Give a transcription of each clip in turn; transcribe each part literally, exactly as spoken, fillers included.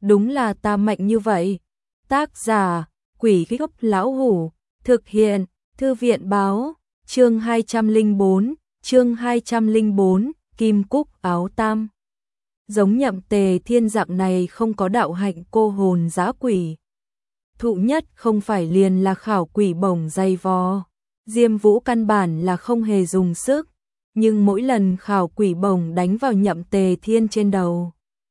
đúng là ta mạnh như vậy. Tác giả, Quỷ Gốc Lão Hủ, thực hiện, Thư viện Báo, chương hai trăm lẻ bốn, chương hai trăm lẻ bốn, Kim Cúc Áo Tam. Giống Nhậm Tề Thiên dạng này không có đạo hạnh cô hồn dã quỷ. Thụ nhất không phải liền là khảo quỷ bổng dày vò. Diêm Vũ căn bản là không hề dùng sức, nhưng mỗi lần khảo quỷ bổng đánh vào Nhậm Tề Thiên trên đầu,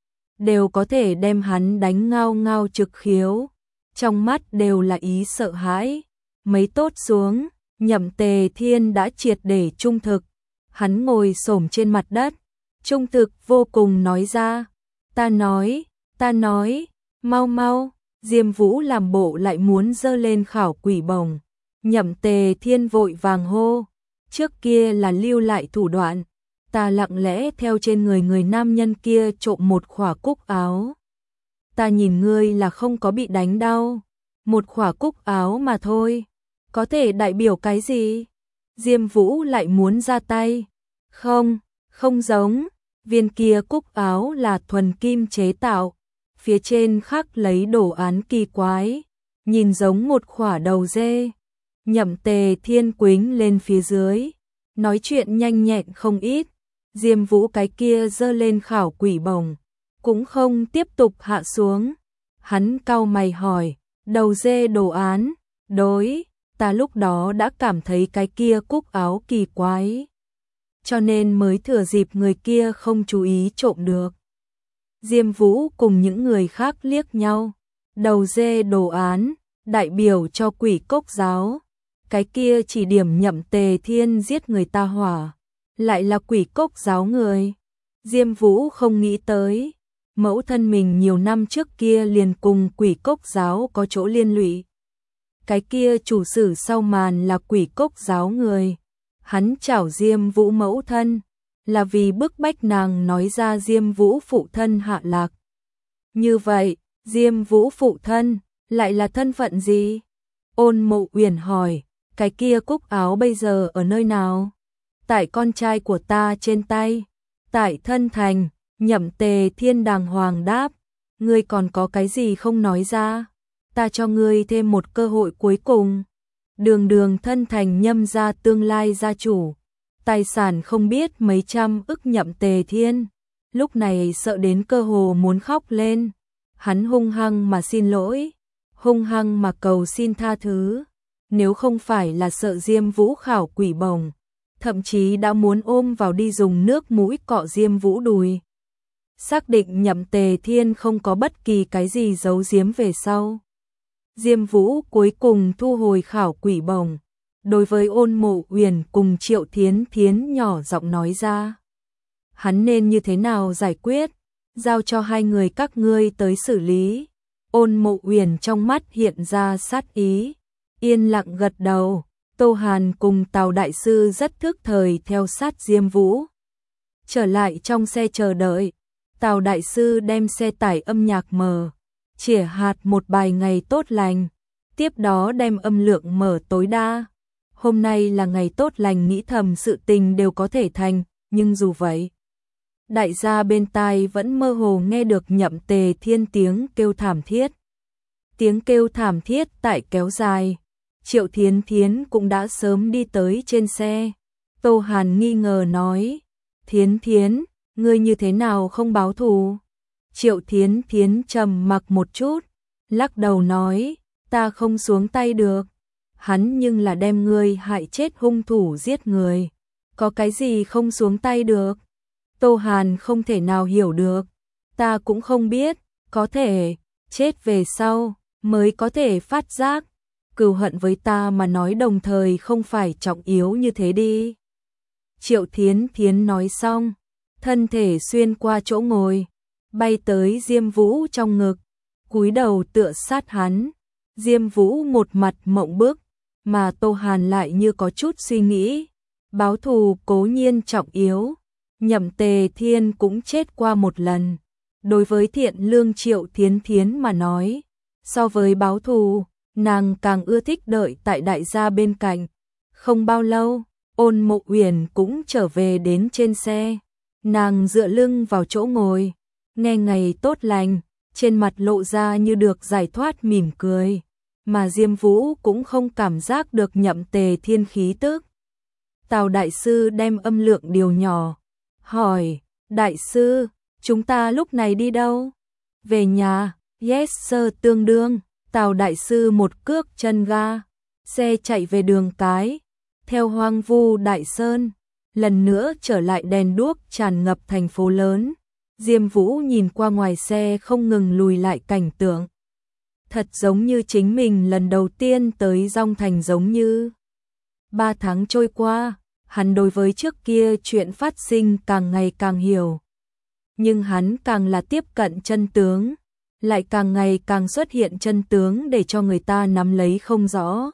đều có thể đem hắn đánh ngao ngao trực khiếu, trong mắt đều là ý sợ hãi. Mấy tốt xuống, Nhậm Tề Thiên đã triệt để trung thực, hắn ngồi xổm trên mặt đất, trung thực vô cùng nói ra, ta nói, ta nói, mau mau. Diêm Vũ làm bộ lại muốn giơ lên khảo quỷ bổng. Nhậm Tề Thiên vội vàng hô, trước kia là lưu lại thủ đoạn, ta lặng lẽ theo trên người người nam nhân kia trộm một khỏa cúc áo. Ta nhìn ngươi là không có bị đánh đau, một khỏa cúc áo mà thôi, có thể đại biểu cái gì? Diêm Vũ lại muốn ra tay. Không, không giống, viên kia cúc áo là thuần kim chế tạo, phía trên khắc lấy đồ án kỳ quái, nhìn giống một khỏa đầu dê. Nhậm Tề Thiên quính lên phía dưới, nói chuyện nhanh nhẹn không ít. Diêm Vũ cái kia giơ lên khảo quỷ bổng, cũng không tiếp tục hạ xuống. Hắn cau mày hỏi, đầu dê đồ án, đối, ta lúc đó đã cảm thấy cái kia cúc áo kỳ quái, cho nên mới thừa dịp người kia không chú ý trộm được. Diêm Vũ cùng những người khác liếc nhau, đầu dê đồ án, đại biểu cho quỷ cốc giáo. Cái kia chỉ điểm Nhậm Tề Thiên giết người ta hỏa, lại là quỷ cốc giáo người. Diêm Vũ không nghĩ tới, mẫu thân mình nhiều năm trước kia liền cùng quỷ cốc giáo có chỗ liên lụy. Cái kia chủ sử sau màn là quỷ cốc giáo người. Hắn chảo Diêm Vũ mẫu thân, là vì bức bách nàng nói ra Diêm Vũ phụ thân hạ lạc. Như vậy, Diêm Vũ phụ thân, lại là thân phận gì? Ôn Mộ Uyển hỏi, cái kia cúc áo bây giờ ở nơi nào? Tại con trai của ta trên tay, tại thân thành. Nhậm Tề Thiên đàng hoàng đáp, ngươi còn có cái gì không nói ra? Ta cho ngươi thêm một cơ hội cuối cùng. Đường đường thân thành Nhâm gia tương lai gia chủ, tài sản không biết mấy trăm ức. Nhậm Tề Thiên lúc này sợ đến cơ hồ muốn khóc lên. Hắn hung hăng mà xin lỗi, hung hăng mà cầu xin tha thứ. Nếu không phải là sợ Diêm Vũ khảo quỷ bổng, thậm chí đã muốn ôm vào đi dùng nước mũi cọ Diêm Vũ đùi. Xác định Nhậm Tề Thiên không có bất kỳ cái gì giấu giếm về sau, Diêm Vũ cuối cùng thu hồi khảo quỷ bổng, đối với Ôn Mộ Uyển cùng Triệu Thiến Thiến nhỏ giọng nói ra, hắn nên như thế nào giải quyết, giao cho hai người các ngươi tới xử lý. Ôn Mộ Uyển trong mắt hiện ra sát ý, yên lặng gật đầu. Tô Hàn cùng Tào đại sư rất thức thời theo sát Diêm Vũ, trở lại trong xe chờ đợi. Tào đại sư đem xe tải âm nhạc mở, chĩa hạt một bài ngày tốt lành, tiếp đó đem âm lượng mở tối đa. Hôm nay là ngày tốt lành, nghĩ thầm sự tình đều có thể thành, nhưng dù vậy, đại gia bên tai vẫn mơ hồ nghe được Nhậm Tề Thiên tiếng kêu thảm thiết. Tiếng kêu thảm thiết tại kéo dài. Triệu Thiến Thiến cũng đã sớm đi tới trên xe. Tô Hàn nghi ngờ nói, Thiến Thiến, ngươi như thế nào không báo thù? Triệu Thiến Thiến trầm mặc một chút, lắc đầu nói, ta không xuống tay được. Hắn nhưng là đem ngươi hại chết hung thủ giết người, có cái gì không xuống tay được? Tô Hàn không thể nào hiểu được, ta cũng không biết, có thể chết về sau mới có thể phát giác. Cừu hận với ta mà nói đồng thời không phải trọng yếu như thế đi. Triệu Thiến Thiến nói xong, thân thể xuyên qua chỗ ngồi, bay tới Diêm Vũ trong ngực, cúi đầu tựa sát hắn. Diêm Vũ một mặt mộng bức, mà Tô Hàn lại như có chút suy nghĩ. Báo thù cố nhiên trọng yếu, Nhậm Tề Thiên cũng chết qua một lần. Đối với thiện lương Triệu Thiến Thiến mà nói, so với báo thù, nàng càng ưa thích đợi tại đại gia bên cạnh. Không bao lâu, Ôn Mộ Uyển cũng trở về đến trên xe. Nàng dựa lưng vào chỗ ngồi, nghe ngày tốt lành, trên mặt lộ ra như được giải thoát mỉm cười, mà Diêm Vũ cũng không cảm giác được Nhậm Tề Thiên khí tức. Tào đại sư đem âm lượng điều nhỏ, hỏi, đại sư, chúng ta lúc này đi đâu? Về nhà, yes sir tương đương, Tào đại sư một cước chân ga, xe chạy về đường cái, theo hoang vu đại sơn, lần nữa trở lại đèn đuốc tràn ngập thành phố lớn. Diêm Vũ nhìn qua ngoài xe không ngừng lùi lại cảnh tượng. Thật giống như chính mình lần đầu tiên tới Dong Thành, giống như ba tháng trôi qua, hắn đối với trước kia chuyện phát sinh càng ngày càng hiểu. Nhưng hắn càng là tiếp cận chân tướng, lại càng ngày càng xuất hiện chân tướng để cho người ta nắm lấy không rõ.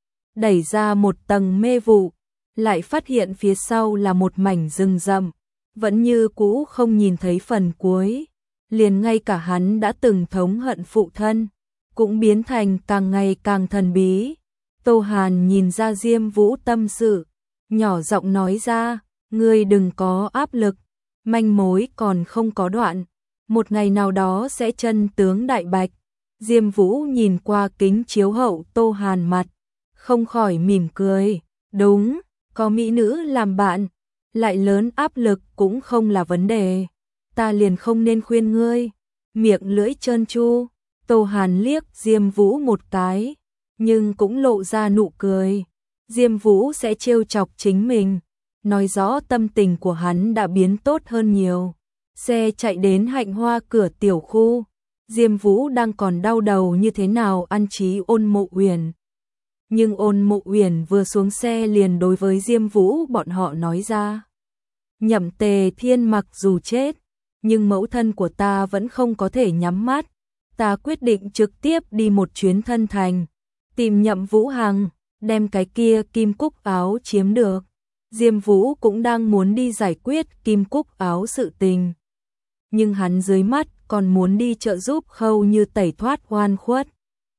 Đẩy ra một tầng mê vụ, lại phát hiện phía sau là một mảnh rừng rậm, vẫn như cũ không nhìn thấy phần cuối. Liền ngay cả hắn đã từng thống hận phụ thân, cũng biến thành càng ngày càng thần bí. Tô Hàn nhìn ra Diêm Vũ tâm sự, nhỏ giọng nói ra, ngươi đừng có áp lực, manh mối còn không có đoạn, một ngày nào đó sẽ chân tướng đại bạch. Diêm Vũ nhìn qua kính chiếu hậu Tô Hàn mặt, không khỏi mỉm cười, đúng, có mỹ nữ làm bạn, lại lớn áp lực cũng không là vấn đề, ta liền không nên khuyên ngươi. Miệng lưỡi trơn tru, Tô Hàn liếc Diêm Vũ một cái, nhưng cũng lộ ra nụ cười. Diêm Vũ sẽ trêu chọc chính mình, nói rõ tâm tình của hắn đã biến tốt hơn nhiều. Xe chạy đến Hạnh Hoa cửa tiểu khu, Diêm Vũ đang còn đau đầu như thế nào ăn trí Ôn Mộ Uyển. Nhưng Ôn Mộ Uyển vừa xuống xe liền đối với Diêm Vũ bọn họ nói ra, Nhậm Tề Thiên mặc dù chết, nhưng mẫu thân của ta vẫn không có thể nhắm mắt, ta quyết định trực tiếp đi một chuyến thân thành, tìm Nhậm Vũ Hằng, đem cái kia kim cúc áo chiếm được. Diêm Vũ cũng đang muốn đi giải quyết kim cúc áo sự tình, nhưng hắn dưới mắt còn muốn đi trợ giúp Khâu Như tẩy thoát oan khuất,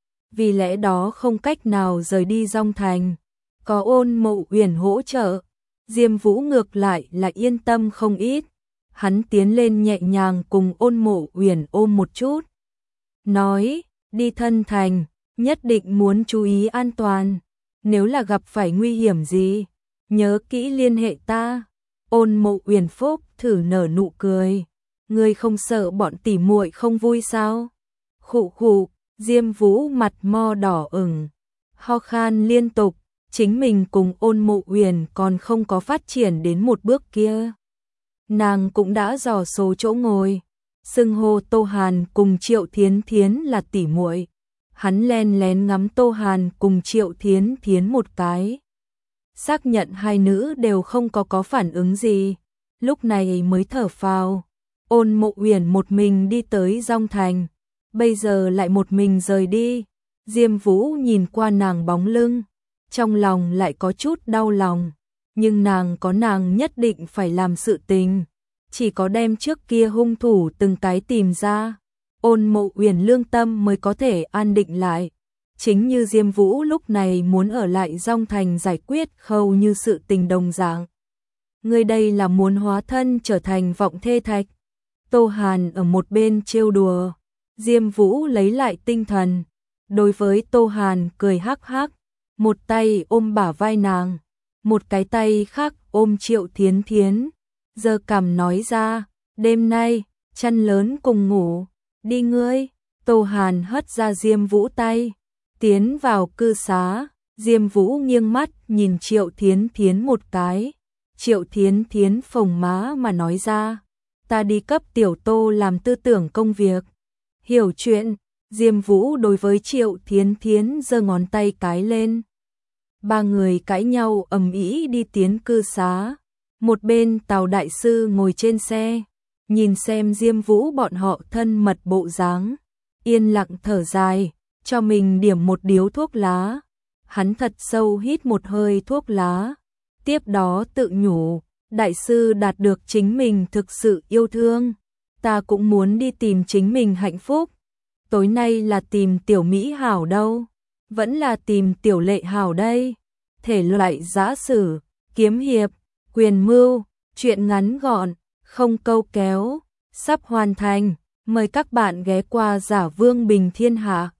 vì lẽ đó không cách nào rời đi Dong Thành. Có Ôn Mộ Uyển hỗ trợ, Diêm Vũ ngược lại là yên tâm không ít. Hắn tiến lên nhẹ nhàng cùng Ôn Mộ Uyển ôm một chút, nói, đi thân thành, nhất định muốn chú ý an toàn, nếu là gặp phải nguy hiểm gì, nhớ kỹ liên hệ ta. Ôn Mộ Uyển phúc thử nở nụ cười, ngươi không sợ bọn tỉ muội không vui sao? Khụ khụ, Diêm Vũ mặt mo đỏ ửng, ho khan liên tục, chính mình cùng Ôn Mộ Uyển còn không có phát triển đến một bước kia. Nàng cũng đã dò số chỗ ngồi, xưng hô Tô Hàn cùng Triệu Thiến Thiến là tỉ muội. Hắn len lén ngắm Tô Hàn cùng Triệu Thiến Thiến một cái, xác nhận hai nữ đều không có có phản ứng gì, lúc này mới thở phào. Ôn Mộ Uyển một mình đi tới Dong Thành, bây giờ lại một mình rời đi. Diêm Vũ nhìn qua nàng bóng lưng, trong lòng lại có chút đau lòng, nhưng nàng có nàng nhất định phải làm sự tình, chỉ có đem trước kia hung thủ từng cái tìm ra, Ôn Mộ Uyển lương tâm mới có thể an định lại. Chính như Diêm Vũ lúc này muốn ở lại Dong Thành giải quyết Khâu Như sự tình đồng dạng. Người đây là muốn hóa thân trở thành vọng thê thạch. Tô Hàn ở một bên trêu đùa, Diêm Vũ lấy lại tinh thần, đối với Tô Hàn cười hắc hắc, một tay ôm bả vai nàng, một cái tay khác ôm Triệu Thiến Thiến, giơ cằm nói ra, đêm nay, chăn lớn cùng ngủ, đi ngươi. Tô Hàn hất ra Diêm Vũ tay, tiến vào cư xá. Diêm Vũ nghiêng mắt nhìn Triệu Thiến Thiến một cái, Triệu Thiến Thiến phồng má mà nói ra, ta đi cấp tiểu Tô làm tư tưởng công việc. Hiểu chuyện. Diêm Vũ đối với Triệu Thiến Thiến giơ ngón tay cái lên. Ba người cãi nhau ầm ĩ đi tiến cư xá. Một bên Tào đại sư ngồi trên xe, nhìn xem Diêm Vũ bọn họ thân mật bộ dáng, yên lặng thở dài, cho mình điểm một điếu thuốc lá. Hắn thật sâu hít một hơi thuốc lá, tiếp đó tự nhủ, đại sư đạt được chính mình thực sự yêu thương, ta cũng muốn đi tìm chính mình hạnh phúc. Tối nay là tìm tiểu Mỹ Hảo đâu, vẫn là tìm tiểu Lệ Hảo đây. Thể loại giã sử, kiếm hiệp, quyền mưu, truyện ngắn gọn, không câu kéo, sắp hoàn thành. Mời các bạn ghé qua Giả Vương Bình Thiên Hạ.